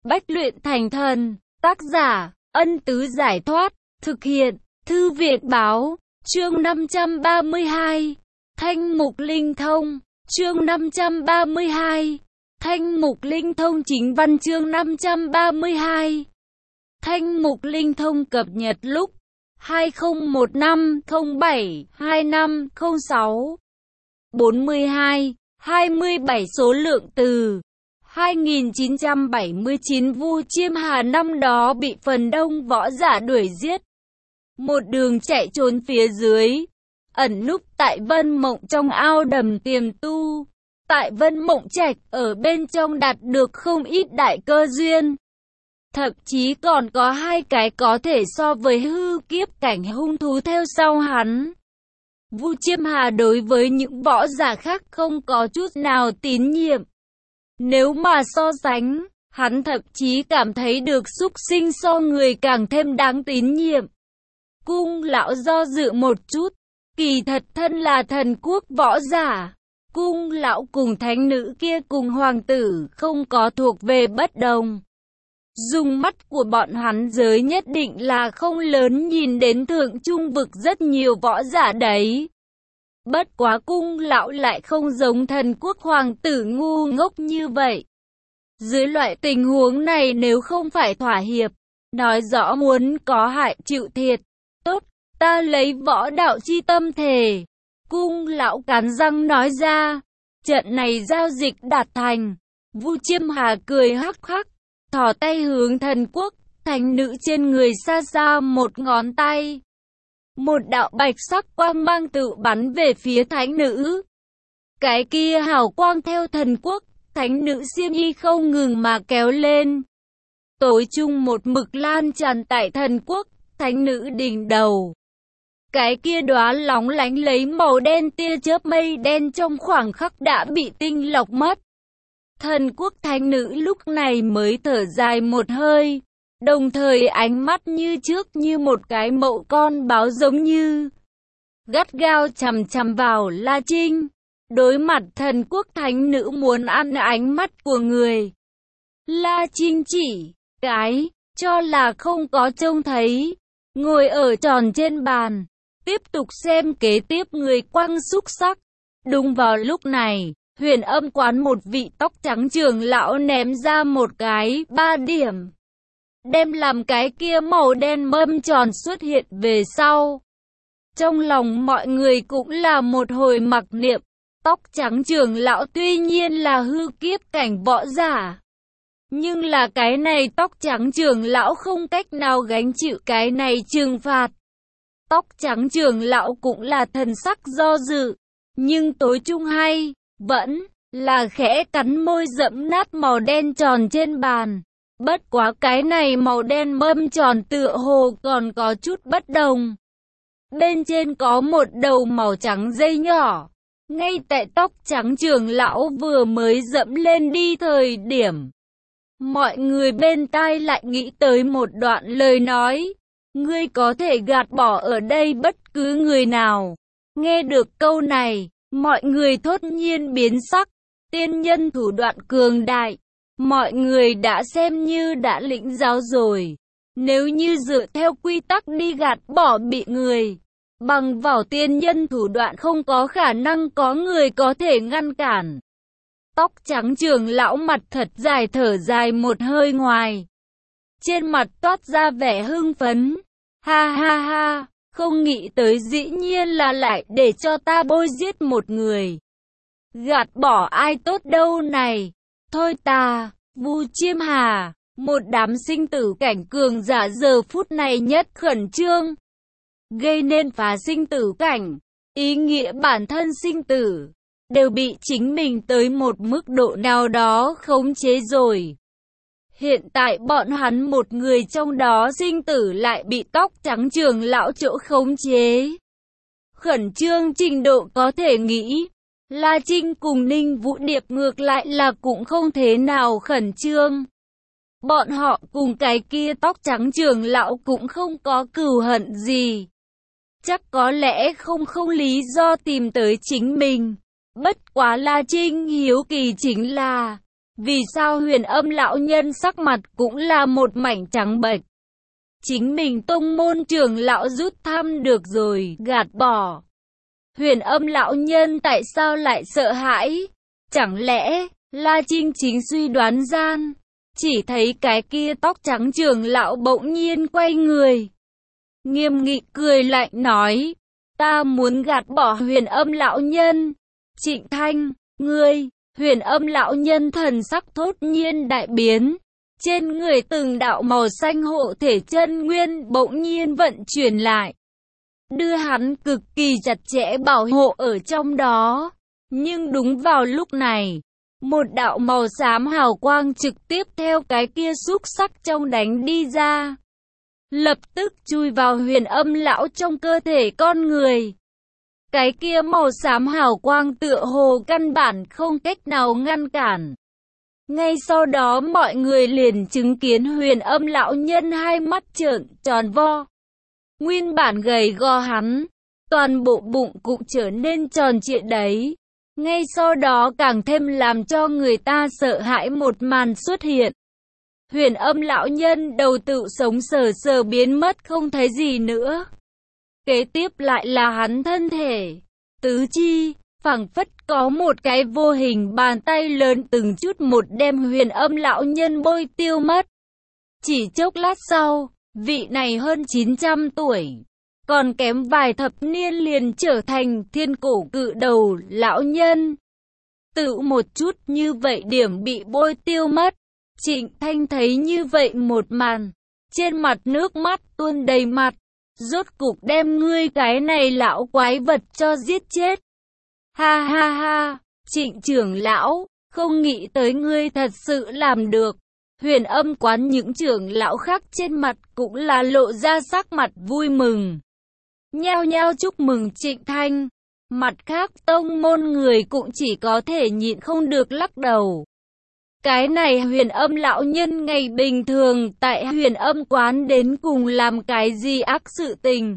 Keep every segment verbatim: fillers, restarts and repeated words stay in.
Bách luyện thành thần. Tác giả, Ân Tứ Giải Thoát. Thực hiện, Thư viện Báo. Chương năm trăm ba mươi hai. Thanh mục linh thông. Chương năm trăm ba mươi hai. Thanh mục linh thông chính văn. Chương năm trăm ba mươi hai. Thanh mục linh thông cập nhật lúc hai không một năm không bảy hai năm không sáu. bốn mươi hai, hai mươi bảy số lượng từ. hai nghìn chín trăm bảy mươi chín Vu Chiêm Hà năm đó bị phần đông võ giả đuổi giết. Một đường chạy trốn phía dưới, ẩn núp tại Vân Mộng trong ao đầm tiềm tu. Tại Vân Mộng Trạch ở bên trong đạt được không ít đại cơ duyên. Thậm chí còn có hai cái có thể so với hư kiếp cảnh hung thú theo sau hắn. Vu Chiêm Hà đối với những võ giả khác không có chút nào tín nhiệm. Nếu mà so sánh, hắn thậm chí cảm thấy được súc sinh so người càng thêm đáng tín nhiệm. Cung lão do dự một chút, kỳ thật thân là thần quốc võ giả. Cung lão cùng thánh nữ kia cùng hoàng tử không có thuộc về bất đồng. Dùng mắt của bọn hắn giới nhất định là không lớn nhìn đến thượng trung vực rất nhiều võ giả đấy. Bất quá cung lão lại không giống thần quốc hoàng tử ngu ngốc như vậy. Dưới loại tình huống này nếu không phải thỏa hiệp, nói rõ muốn có hại chịu thiệt. Tốt, ta lấy võ đạo chi tâm thề. Cung lão cắn răng nói ra. Trận này giao dịch đạt thành. Vu Chiêm Hà cười hắc hắc, thò tay hướng thần quốc, thánh nữ trên người xa xa một ngón tay. Một đạo bạch sắc quang mang tự bắn về phía thánh nữ. Cái kia hào quang theo thần quốc, thánh nữ xiêm y không ngừng mà kéo lên. Tối chung một mực lan tràn tại thần quốc, thánh nữ đỉnh đầu. Cái kia đóa lóng lánh lấy màu đen tia chớp mây đen trong khoảng khắc đã bị tinh lọc mất. Thần quốc thánh nữ lúc này mới thở dài một hơi, đồng thời ánh mắt như trước như một cái mậu con báo giống như gắt gao chằm chằm vào La Trinh. Đối mặt thần quốc thánh nữ muốn ăn ánh mắt của người, La Trinh chỉ cái cho là không có trông thấy, ngồi ở tròn trên bàn, tiếp tục xem kế tiếp người quăng xúc sắc. Đúng vào lúc này, Huyền Âm quán một vị tóc trắng trưởng lão ném ra một cái ba điểm, đem làm cái kia màu đen mâm tròn xuất hiện về sau. Trong lòng mọi người cũng là một hồi mặc niệm. Tóc trắng trưởng lão tuy nhiên là hư kiếp cảnh võ giả, nhưng là cái này tóc trắng trưởng lão không cách nào gánh chịu cái này trừng phạt. Tóc trắng trưởng lão cũng là thần sắc do dự, nhưng tối trung hay vẫn là khẽ cắn môi dẫm nát màu đen tròn trên bàn. Bất quá cái này màu đen mâm tròn tựa hồ còn có chút bất đồng. Bên trên có một đầu màu trắng dây nhỏ. Ngay tại tóc trắng trưởng lão vừa mới dẫm lên đi thời điểm, mọi người bên tai lại nghĩ tới một đoạn lời nói. Ngươi có thể gạt bỏ ở đây bất cứ người nào. Nghe được câu này, mọi người thốt nhiên biến sắc. Tiên nhân thủ đoạn cường đại, mọi người đã xem như đã lĩnh giáo rồi. Nếu như dựa theo quy tắc đi gạt bỏ bị người, bằng vào tiên nhân thủ đoạn không có khả năng có người có thể ngăn cản. Tóc trắng trưởng lão mặt thật dài thở dài một hơi ngoài. Trên mặt toát ra vẻ hưng phấn. Ha ha ha, không nghĩ tới dĩ nhiên là lại để cho ta bôi giết một người. Gạt bỏ ai tốt đâu này. Thôi ta, Vu Chiêm Hà, một đám sinh tử cảnh cường giả giờ phút này nhất khẩn trương. Gây nên phá sinh tử cảnh, ý nghĩa bản thân sinh tử, đều bị chính mình tới một mức độ nào đó khống chế rồi. Hiện tại bọn hắn một người trong đó sinh tử lại bị tóc trắng trưởng lão chỗ khống chế. Khẩn trương trình độ có thể nghĩ, La Trinh cùng Ninh Vũ Điệp ngược lại là cũng không thế nào khẩn trương. Bọn họ cùng cái kia tóc trắng trưởng lão cũng không có cừu hận gì. Chắc có lẽ không không lý do tìm tới chính mình. Bất quá La Trinh hiếu kỳ chính là, Vì sao Huyền Âm lão nhân sắc mặt cũng là một mảnh trắng bệch? Chính mình tông môn trưởng lão rút thăm được rồi, gạt bỏ. Huyền Âm lão nhân tại sao lại sợ hãi? Chẳng lẽ La Trinh chính suy đoán gian? Chỉ thấy cái kia tóc trắng trưởng lão bỗng nhiên quay người, nghiêm nghị cười lạnh nói, ta muốn gạt bỏ Huyền Âm lão nhân. Trịnh Thanh, ngươi, Huyền Âm lão nhân thần sắc thốt nhiên đại biến. Trên người từng đạo màu xanh hộ thể chân nguyên bỗng nhiên vận chuyển lại, đưa hắn cực kỳ chặt chẽ bảo hộ ở trong đó. Nhưng đúng vào lúc này, một đạo màu xám hào quang trực tiếp theo cái kia xúc sắc trong đánh đi ra, lập tức chui vào Huyền Âm lão trong cơ thể con người. Cái kia màu xám hào quang tựa hồ căn bản không cách nào ngăn cản. Ngay sau đó mọi người liền chứng kiến Huyền Âm lão nhân hai mắt trợn tròn vo. Nguyên bản gầy gò hắn, toàn bộ bụng cũng trở nên tròn trịa đấy. Ngay sau đó càng thêm làm cho người ta sợ hãi một màn xuất hiện. Huyền Âm lão nhân đầu tự sống sờ sờ biến mất không thấy gì nữa. Kế tiếp lại là hắn thân thể, tứ chi, phảng phất có một cái vô hình bàn tay lớn từng chút một đem Huyền Âm lão nhân bôi tiêu mất. Chỉ chốc lát sau, vị này hơn chín trăm tuổi, còn kém vài thập niên liền trở thành thiên cổ cự đầu lão nhân. Tự một chút như vậy điểm bị bôi tiêu mất. Trịnh Thanh thấy như vậy một màn, trên mặt nước mắt tuôn đầy mặt. Rốt cục đem ngươi cái này lão quái vật cho giết chết. Ha ha ha, Trịnh trưởng lão, không nghĩ tới ngươi thật sự làm được. Huyền Âm quán những trưởng lão khác trên mặt cũng là lộ ra sắc mặt vui mừng, nhao nhao chúc mừng Trịnh Thanh. Mặt khác tông môn người cũng chỉ có thể nhịn không được lắc đầu. Cái này Huyền Âm lão nhân ngày bình thường tại Huyền Âm quán đến cùng làm cái gì ác sự tình,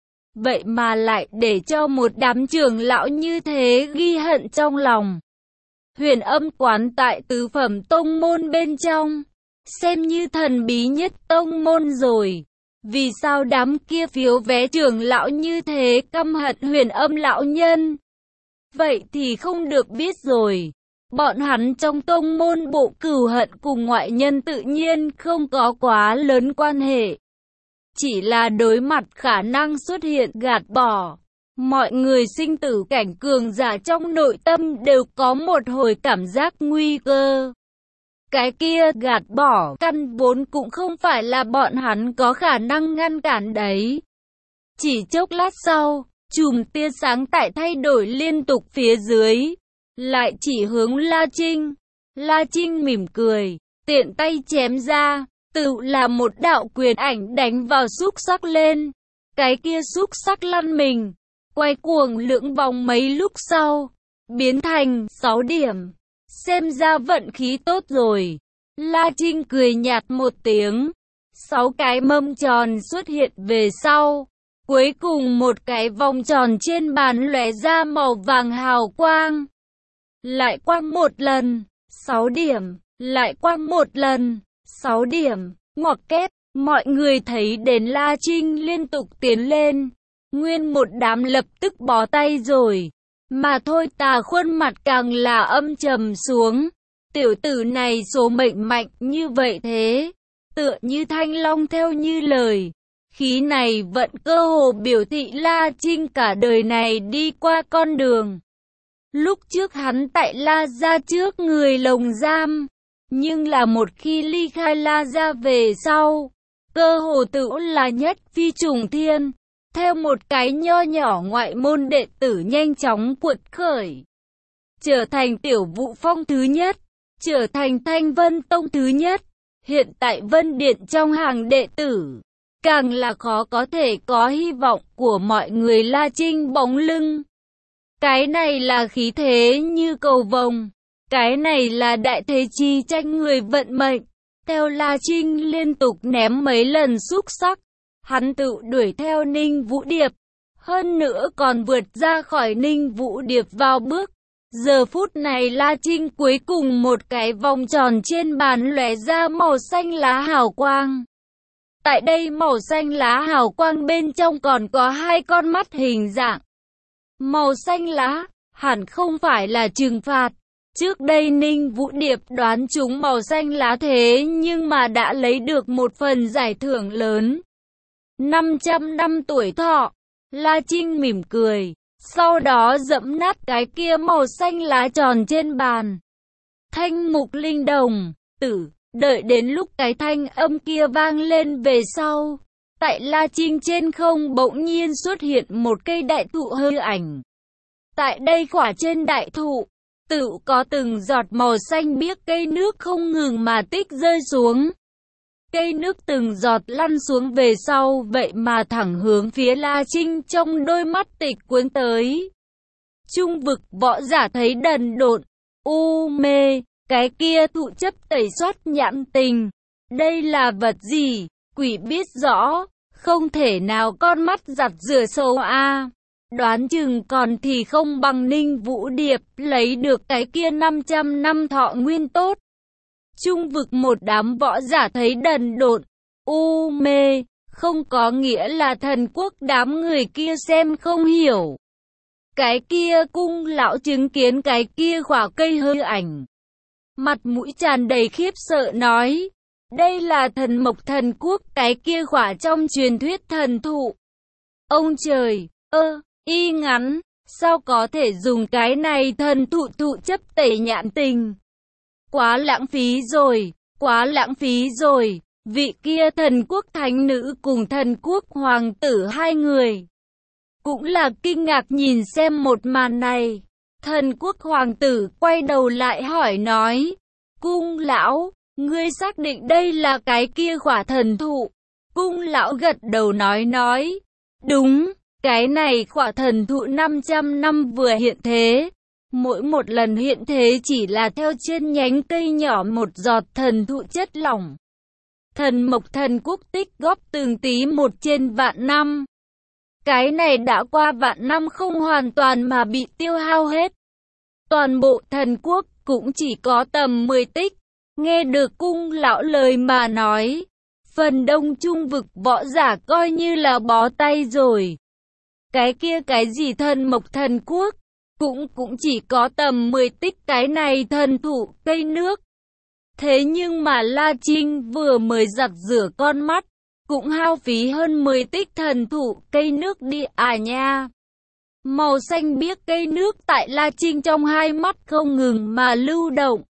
vậy mà lại để cho một đám trưởng lão như thế ghi hận trong lòng. Huyền Âm quán tại tứ phẩm tông môn bên trong, xem như thần bí nhất tông môn rồi. Vì sao đám kia phiếu vé trưởng lão như thế căm hận Huyền Âm lão nhân? Vậy thì không được biết rồi. Bọn hắn trong tông môn bộ cửu hận cùng ngoại nhân tự nhiên không có quá lớn quan hệ. Chỉ là đối mặt khả năng xuất hiện gạt bỏ. Mọi người sinh tử cảnh cường giả trong nội tâm đều có một hồi cảm giác nguy cơ. Cái kia gạt bỏ căn vốn cũng không phải là bọn hắn có khả năng ngăn cản đấy. Chỉ chốc lát sau, chùm tia sáng tại thay đổi liên tục phía dưới, lại chỉ hướng La Trinh. La Trinh mỉm cười, tiện tay chém ra, tự là một đạo quyền ảnh đánh vào xúc sắc lên. Cái kia xúc sắc lăn mình, quay cuồng lưỡng vòng mấy lúc sau, biến thành sáu điểm. Xem ra vận khí tốt rồi. La Trinh cười nhạt một tiếng. Sáu cái mâm tròn xuất hiện về sau. Cuối cùng một cái vòng tròn trên bàn lóe ra màu vàng hào quang. Lại quang một lần, sáu điểm. Lại quang một lần, sáu điểm. Ngoặc kép, mọi người thấy đến La Trinh liên tục tiến lên. Nguyên một đám lập tức bó tay rồi. Mà thôi Tà khuôn mặt càng là âm trầm xuống. Tiểu tử này số mệnh mạnh như vậy thế. Tựa như Thanh Long theo như lời. Khí này vận cơ hồ biểu thị La Trinh cả đời này đi qua con đường. Lúc trước hắn tại La Gia trước người lồng giam. Nhưng là một khi ly khai La Gia về sau, cơ hồ tự là nhất phi trùng thiên. Theo một cái nho nhỏ ngoại môn đệ tử nhanh chóng cuột khởi, trở thành Tiểu Vũ Phong thứ nhất, trở thành Thanh Vân Tông thứ nhất. Hiện tại Vân Điện trong hàng đệ tử, càng là khó có thể có hy vọng của mọi người La Trinh bóng lưng. Cái này là khí thế như cầu vồng, cái này là đại thế chi tranh người vận mệnh. Theo La Trinh liên tục ném mấy lần xúc sắc, hắn tự đuổi theo Ninh Vũ Điệp, hơn nữa còn vượt ra khỏi Ninh Vũ Điệp vào bước. Giờ phút này La Trinh cuối cùng một cái vòng tròn trên bàn lóe ra màu xanh lá hào quang. Tại đây màu xanh lá hào quang bên trong còn có hai con mắt hình dạng màu xanh lá, hẳn không phải là trừng phạt. Trước đây Ninh Vũ Điệp đoán trúng màu xanh lá thế nhưng mà đã lấy được một phần giải thưởng lớn. năm trăm năm tuổi thọ. La Trinh mỉm cười, sau đó dẫm nát cái kia màu xanh lá tròn trên bàn. Thanh mục linh đồng, tử, đợi đến lúc cái thanh âm kia vang lên về sau. Tại La Trinh trên không bỗng nhiên xuất hiện một cây đại thụ hư ảnh. Tại đây quả trên đại thụ, tự có từng giọt màu xanh biếc cây nước không ngừng mà tích rơi xuống. Cây nước từng giọt lăn xuống về sau vậy mà thẳng hướng phía La Trinh trong đôi mắt tịch cuốn tới. Trung vực võ giả thấy đần độn, u mê, cái kia thụ chấp tẩy soát nhãn tình. Đây là vật gì? Quỷ biết rõ, không thể nào con mắt giặt rửa sâu a. Đoán chừng còn thì không bằng Ninh Vũ Điệp lấy được cái kia năm trăm năm thọ nguyên tốt. Trung vực một đám võ giả thấy đần độn, u mê, không có nghĩa là thần quốc đám người kia xem không hiểu. Cái kia cung lão chứng kiến cái kia quả cây hư ảnh. Mặt mũi tràn đầy khiếp sợ nói, đây là thần mộc thần quốc, cái kia quả trong truyền thuyết thần thụ. Ông trời, ơ, y ngắn, sao có thể dùng cái này thần thụ thụ chấp tẩy nhãn tình? Quá lãng phí rồi, quá lãng phí rồi. Vị kia thần quốc thánh nữ cùng thần quốc hoàng tử hai người cũng là kinh ngạc nhìn xem một màn này. Thần quốc hoàng tử quay đầu lại hỏi nói, cung lão, ngươi xác định đây là cái kia quả thần thụ? Cung lão gật đầu nói nói, đúng, cái này quả thần thụ năm trăm năm vừa hiện thế. Mỗi một lần hiện thế chỉ là theo trên nhánh cây nhỏ một giọt thần thụ chất lỏng. Thần mộc thần quốc tích góp từng tí một trên vạn năm. Cái này đã qua vạn năm không hoàn toàn mà bị tiêu hao hết. Toàn bộ thần quốc cũng chỉ có tầm mười tích. Nghe được cung lão lời mà nói, phần đông trung vực võ giả coi như là bó tay rồi. Cái kia cái gì thần mộc thần quốc, cũng cũng chỉ có tầm mười tích cái này thần thụ cây nước. Thế nhưng mà La Trinh vừa mới giặt rửa con mắt, cũng hao phí hơn mười tích thần thụ cây nước đi à nha. Màu xanh biếc cây nước tại La Trinh trong hai mắt không ngừng mà lưu động.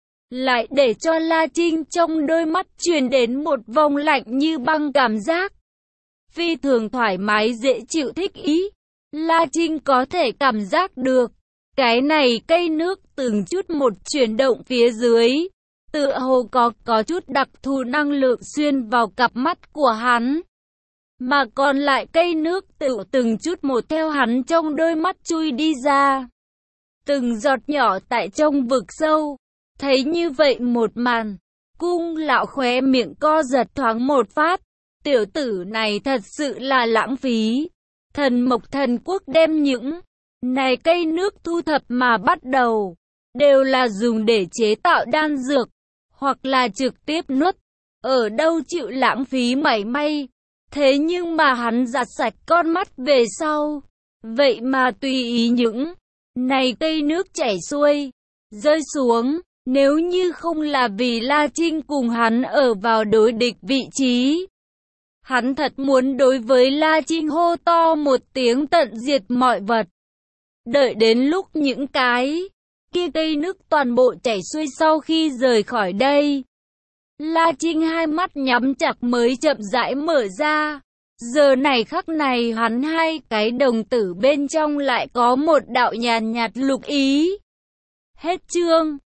Lại để cho La Trinh trong đôi mắt truyền đến một vòng lạnh như băng cảm giác. Phi thường thoải mái dễ chịu thích ý. La Trinh có thể cảm giác được. Cái này cây nước từng chút một chuyển động phía dưới. Tựa hồ có có chút đặc thù năng lượng xuyên vào cặp mắt của hắn. Mà còn lại cây nước tự từng chút một theo hắn trong đôi mắt chui đi ra. Từng giọt nhỏ tại trong vực sâu. Thấy như vậy một màn, cung lão khóe miệng co giật thoáng một phát. Tiểu tử này thật sự là lãng phí. Thần mộc thần quốc đem những này cây nước thu thập mà bắt đầu, đều là dùng để chế tạo đan dược, hoặc là trực tiếp nuốt. Ở đâu chịu lãng phí mảy may. Thế nhưng mà hắn giặt sạch con mắt về sau, vậy mà tùy ý những này cây nước chảy xuôi, rơi xuống. Nếu như không là vì La Trinh cùng hắn ở vào đối địch vị trí, hắn thật muốn đối với La Trinh hô to một tiếng tận diệt mọi vật. Đợi đến lúc những cái kia cây nước toàn bộ chảy xuôi sau khi rời khỏi đây, La Trinh hai mắt nhắm chặt mới chậm rãi mở ra. Giờ này khắc này hắn hai cái đồng tử bên trong lại có một đạo nhàn nhạt lục ý. Hết chương.